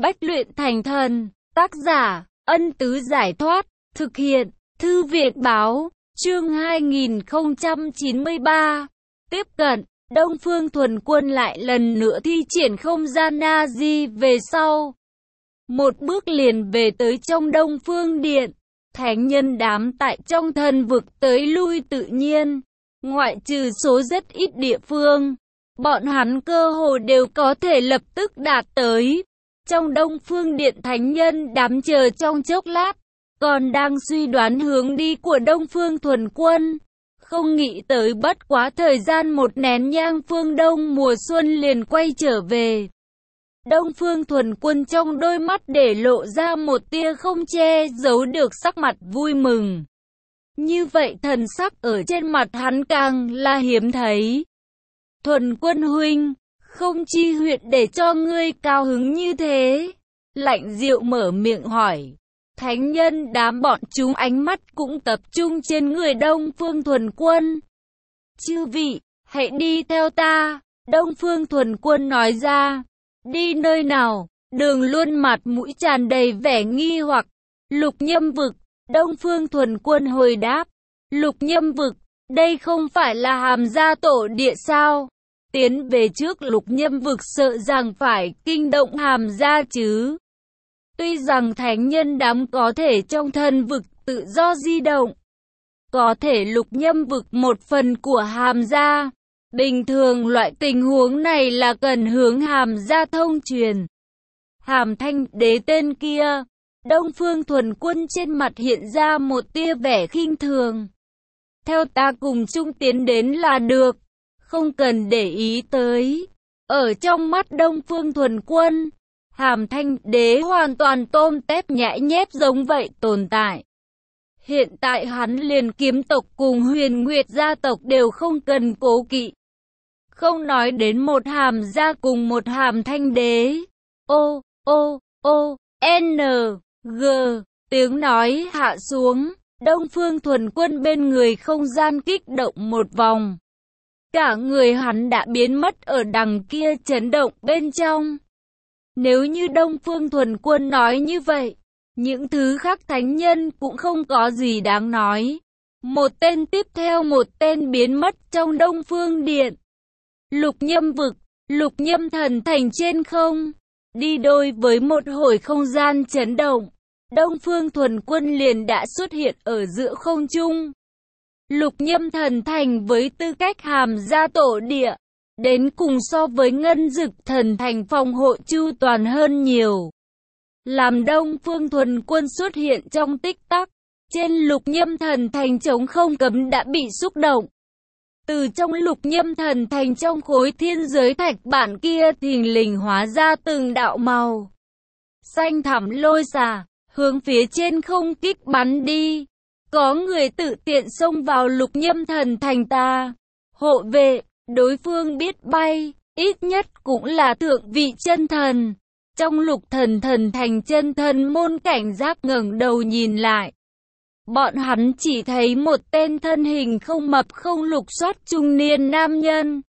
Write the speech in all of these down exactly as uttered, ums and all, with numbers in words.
Bách luyện thành thần. Tác giả, Ân Tứ Giải Thoát. Thực hiện, Thư viện Báo. Chương hai nghìn không trăm chín mươi ba. Tiếp cận, Đông Phương Thuần Quân lại lần nữa thi triển không gian Na-di về sau. Một bước liền về tới trong Đông Phương Điện. Thánh nhân đám tại trong thần vực tới lui tự nhiên. Ngoại trừ số rất ít địa phương, bọn hắn cơ hồ đều có thể lập tức đạt tới. Trong Đông Phương Điện thánh nhân đám chờ trong chốc lát, còn đang suy đoán hướng đi của Đông Phương Thuần Quân. Không nghĩ tới bất quá thời gian một nén nhang phương Đông mùa xuân liền quay trở về. Đông Phương Thuần Quân trong đôi mắt để lộ ra một tia không che giấu được sắc mặt vui mừng. Như vậy thần sắc ở trên mặt hắn càng là hiếm thấy. Thuần Quân huynh, không chi huyện để cho ngươi cao hứng như thế. Lạnh Diệu mở miệng hỏi. Thánh nhân đám bọn chúng ánh mắt cũng tập trung trên người Đông Phương Thuần Quân. Chư vị, hãy đi theo ta. Đông Phương Thuần Quân nói ra. Đi nơi nào? Đường Luân mặt mũi tràn đầy vẻ nghi hoặc. Lục Nhâm Vực. Đông Phương Thuần Quân hồi đáp. Lục Nhâm Vực, đây không phải là Hàm Gia tổ địa sao? Tiến về trước Lục Nhâm Vực sợ rằng phải kinh động Hàm Gia chứ. Tuy rằng thánh nhân đám có thể trong thần vực tự do di động, có thể Lục Nhâm Vực một phần của Hàm Gia. Bình thường loại tình huống này là cần hướng Hàm Gia thông truyền. Hàm Thanh Đế tên kia. Đông Phương Thuần Quân trên mặt hiện ra một tia vẻ khinh thường. Theo ta cùng chung tiến đến là được, không cần để ý tới. Ở trong mắt Đông Phương Thuần Quân, Hàm Thanh Đế hoàn toàn tôm tép nhãi nhép giống vậy tồn tại. Hiện tại hắn liền kiếm tộc cùng Huyền Nguyệt gia tộc đều không cần cố kỵ. Không nói đến một Hàm Gia cùng một Hàm Thanh Đế. Ô, ô, ô, N, G, tiếng nói hạ xuống. Đông Phương Thuần Quân bên người không gian kích động một vòng. Cả người hắn đã biến mất ở đằng kia chấn động bên trong. Nếu như Đông Phương Thuần Quân nói như vậy, những thứ khác thánh nhân cũng không có gì đáng nói. Một tên tiếp theo một tên biến mất trong Đông Phương Điện. Lục Nhâm Vực, Lục Nhâm Thần Thành trên không, đi đôi với một hồi không gian chấn động. Đông Phương Thuần Quân liền đã xuất hiện ở giữa không trung. Lục Nhâm Thần Thành với tư cách Hàm Gia tổ địa, đến cùng so với Ngân Dực Thần Thành phòng hộ chu toàn hơn nhiều. Làm Đông Phương Thuần Quân xuất hiện trong tích tắc, trên Lục Nhâm Thần Thành trống không cấm đã bị xúc động. Từ trong Lục Nhâm Thần Thành trong khối thiên giới thạch bản kia thình lình hóa ra từng đạo màu xanh thẳm lôi xà, hướng phía trên không kích bắn đi. Có người tự tiện xông vào Lục Nhâm Thần Thành ta. Hộ vệ, đối phương biết bay, ít nhất cũng là thượng vị chân thần. Trong Lục Thần Thần Thành chân thần môn cảnh giác ngẩng đầu nhìn lại. Bọn hắn chỉ thấy một tên thân hình không mập không lục xoát trung niên nam nhân.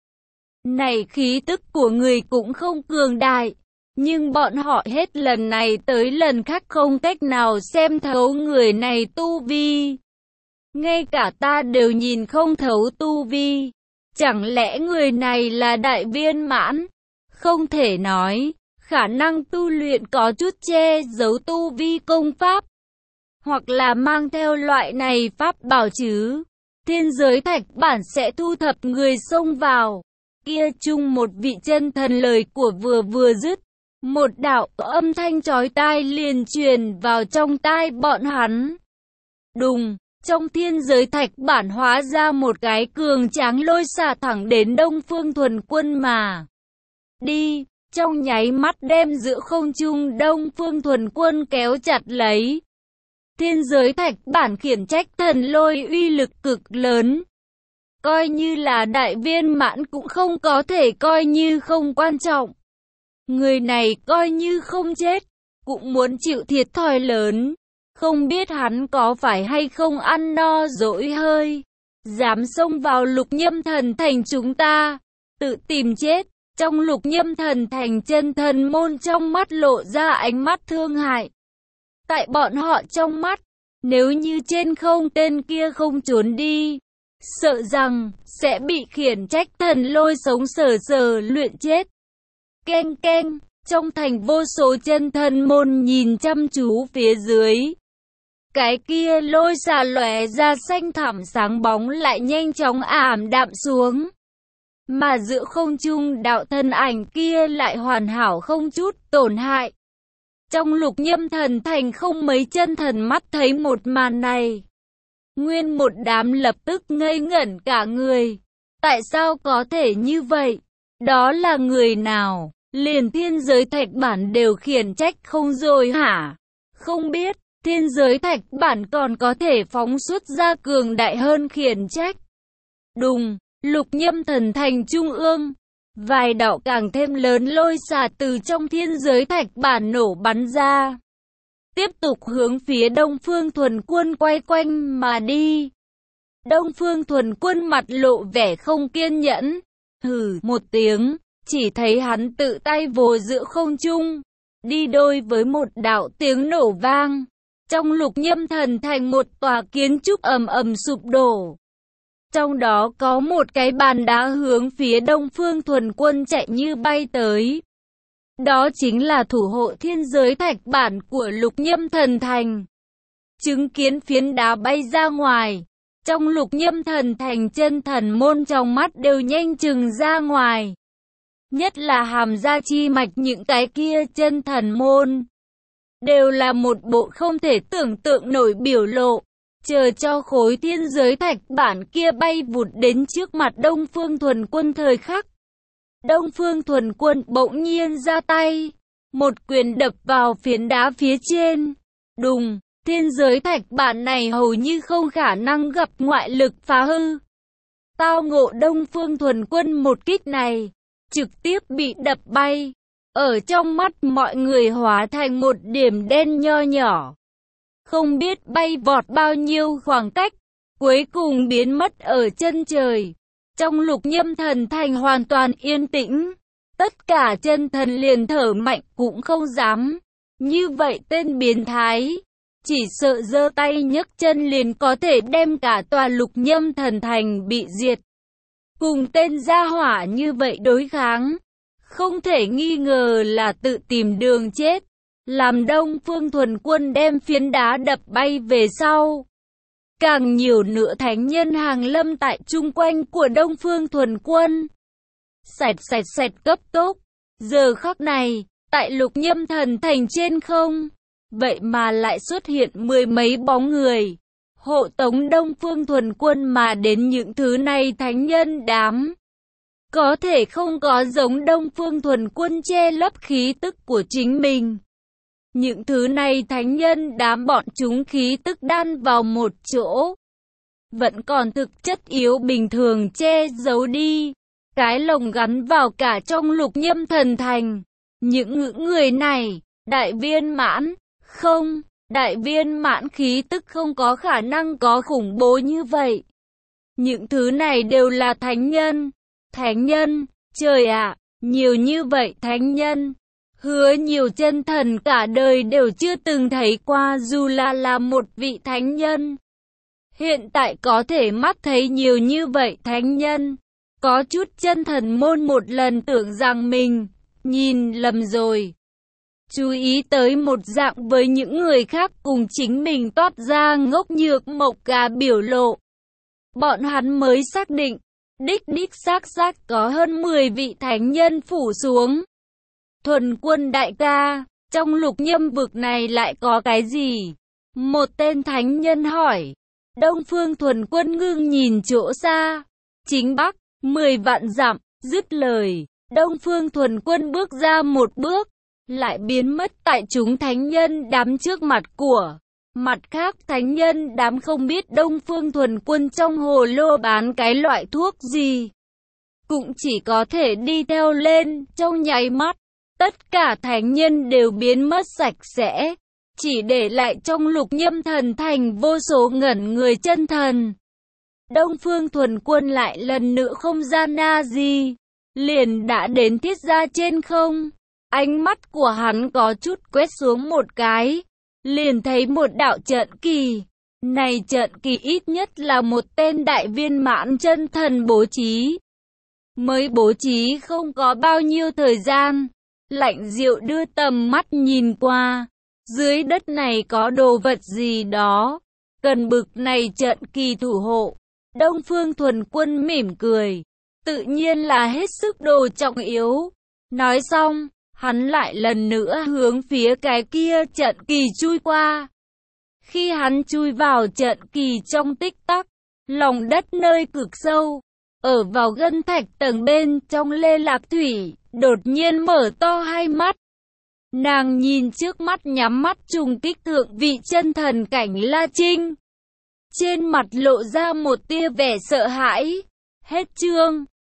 Này khí tức của người cũng không cường đại. Nhưng bọn họ hết lần này tới lần khác không cách nào xem thấu người này tu vi. Ngay cả ta đều nhìn không thấu tu vi. Chẳng lẽ người này là đại viên mãn? Không thể nói, khả năng tu luyện có chút che giấu tu vi công pháp. Hoặc là mang theo loại này pháp bảo chứ. Thiên giới thạch bản sẽ thu thập người xông vào. Kia chung một vị chân thần lời của vừa vừa dứt. Một đạo âm thanh chói tai liền truyền vào trong tai bọn hắn. Đùng, trong thiên giới thạch bản hóa ra một cái cường tráng lôi xả thẳng đến Đông Phương Thuần Quân mà đi, trong nháy mắt đem giữa không trung Đông Phương Thuần Quân kéo chặt lấy. Thiên giới thạch bản khiển trách thần lôi uy lực cực lớn. Coi như là đại viên mãn cũng không có thể coi như không quan trọng. Người này coi như không chết, cũng muốn chịu thiệt thòi lớn. Không biết hắn có phải hay không ăn no dỗi hơi. Dám xông vào Lục Nhâm Thần Thành chúng ta, tự tìm chết. Trong Lục Nhâm Thần Thành, chân thần môn trong mắt lộ ra ánh mắt thương hại. Tại bọn họ trong mắt, nếu như trên không tên kia không trốn đi, sợ rằng sẽ bị khiển trách thần lôi sống sờ sờ luyện chết. Keng keng, trong thành vô số chân thần môn nhìn chăm chú phía dưới. Cái kia lôi xà lóe ra xanh thẳm sáng bóng lại nhanh chóng ảm đạm xuống. Mà giữa không trung đạo thân ảnh kia lại hoàn hảo không chút tổn hại. Trong Lục Nhâm Thần Thành không mấy chân thần mắt thấy một màn này. Nguyên một đám lập tức ngây ngẩn cả người. Tại sao có thể như vậy? Đó là người nào? Liền thiên giới thạch bản đều khiển trách không rồi hả? Không biết, thiên giới thạch bản còn có thể phóng xuất ra cường đại hơn khiển trách. Đùng, Lục Nhâm Thần Thành trung ương. Vài đạo càng thêm lớn lôi xà từ trong thiên giới thạch bản nổ bắn ra. Tiếp tục hướng phía Đông Phương Thuần Quân quay quanh mà đi. Đông Phương Thuần Quân mặt lộ vẻ không kiên nhẫn. Hừ một tiếng, chỉ thấy hắn tự tay vồ giữa không trung. Đi đôi với một đạo tiếng nổ vang. Trong Lục Nhâm Thần Thành một tòa kiến trúc ầm ầm sụp đổ. Trong đó có một cái bàn đá hướng phía Đông Phương Thuần Quân chạy như bay tới. Đó chính là thủ hộ thiên giới thạch bản của Lục Nhâm Thần Thành. Chứng kiến phiến đá bay ra ngoài. Trong Lục Nhâm Thần Thành chân thần môn trong mắt đều nhanh chừng ra ngoài. Nhất là hàm gia chi mạch những cái kia chân thần môn. Đều là một bộ không thể tưởng tượng nổi biểu lộ. Chờ cho khối thiên giới thạch bản kia bay vụt đến trước mặt Đông Phương Thuần Quân thời khắc. Đông Phương Thuần Quân bỗng nhiên ra tay. Một quyền đập vào phiến đá phía trên. Đùng, thiên giới thạch bản này hầu như không khả năng gặp ngoại lực phá hư. Tao ngộ Đông Phương Thuần Quân một kích này. Trực tiếp bị đập bay. Ở trong mắt mọi người hóa thành một điểm đen nho nhỏ. Không biết bay vọt bao nhiêu khoảng cách, cuối cùng biến mất ở chân trời. Trong Lục Nhâm Thần Thành hoàn toàn yên tĩnh. Tất cả chân thần liền thở mạnh cũng không dám. Như vậy tên biến thái, chỉ sợ giơ tay nhấc chân liền có thể đem cả tòa Lục Nhâm Thần Thành bị diệt. Cùng tên gia hỏa như vậy đối kháng, không thể nghi ngờ là tự tìm đường chết. Làm Đông Phương Thuần Quân đem phiến đá đập bay về sau. Càng nhiều nữa thánh nhân hàng lâm tại chung quanh của Đông Phương Thuần Quân. Xẹt xẹt xẹt cấp tốc. Giờ khắc này, tại Lục Nhâm Thần Thành trên không, vậy mà lại xuất hiện mười mấy bóng người. Hộ tống Đông Phương Thuần Quân mà đến những thứ này thánh nhân đám. Có thể không có giống Đông Phương Thuần Quân che lấp khí tức của chính mình. Những thứ này thánh nhân đám bọn chúng khí tức đan vào một chỗ. Vẫn còn thực chất yếu bình thường che giấu đi. Cái lồng gắn vào cả trong Lục Nhâm Thần Thành. Những người này, đại viên mãn, không, đại viên mãn khí tức không có khả năng có khủng bố như vậy. Những thứ này đều là thánh nhân. Thánh nhân, trời ạ, nhiều như vậy thánh nhân. Hứa nhiều chân thần cả đời đều chưa từng thấy qua dù là là một vị thánh nhân. Hiện tại có thể mắt thấy nhiều như vậy thánh nhân. Có chút chân thần môn một lần tưởng rằng mình nhìn lầm rồi. Chú ý tới một dạng với những người khác cùng chính mình toát ra ngốc nhược mộc gà biểu lộ. Bọn hắn mới xác định, đích đích xác xác có hơn mười vị thánh nhân phủ xuống. Thuần Quân đại ca, trong Lục Nhâm vực này lại có cái gì? Một tên thánh nhân hỏi. Đông Phương Thuần Quân ngưng nhìn chỗ xa. Chính bắc, mười vạn dặm, dứt lời. Đông Phương Thuần Quân bước ra một bước, lại biến mất tại chúng thánh nhân đám trước mặt của. Mặt khác thánh nhân đám không biết Đông Phương Thuần Quân trong hồ lô bán cái loại thuốc gì. Cũng chỉ có thể đi theo lên, trong nháy mắt. Tất cả thánh nhân đều biến mất sạch sẽ, chỉ để lại trong Lục Nhâm Thần Thành vô số ngẩn người chân thần. Đông Phương Thuần Quân lại lần nữa không gian na gì, liền đã đến thiết gia trên không. Ánh mắt của hắn có chút quét xuống một cái, liền thấy một đạo trận kỳ. Này trận kỳ ít nhất là một tên đại viên mãn chân thần bố trí. Mới bố trí không có bao nhiêu thời gian, Lạnh Diệu đưa tầm mắt nhìn qua. Dưới đất này có đồ vật gì đó, cần bực này trận kỳ thủ hộ. Đông Phương Thuần Quân mỉm cười, tự nhiên là hết sức đồ trọng yếu. Nói xong, hắn lại lần nữa hướng phía cái kia trận kỳ chui qua. Khi hắn chui vào trận kỳ trong tích tắc, lòng đất nơi cực sâu, ở vào gân thạch tầng bên trong Lê Lạc Thủy, đột nhiên mở to hai mắt. Nàng nhìn trước mắt nhắm mắt trùng kích thượng vị chân thần cảnh La Trinh. Trên mặt lộ ra một tia vẻ sợ hãi. Hết chương.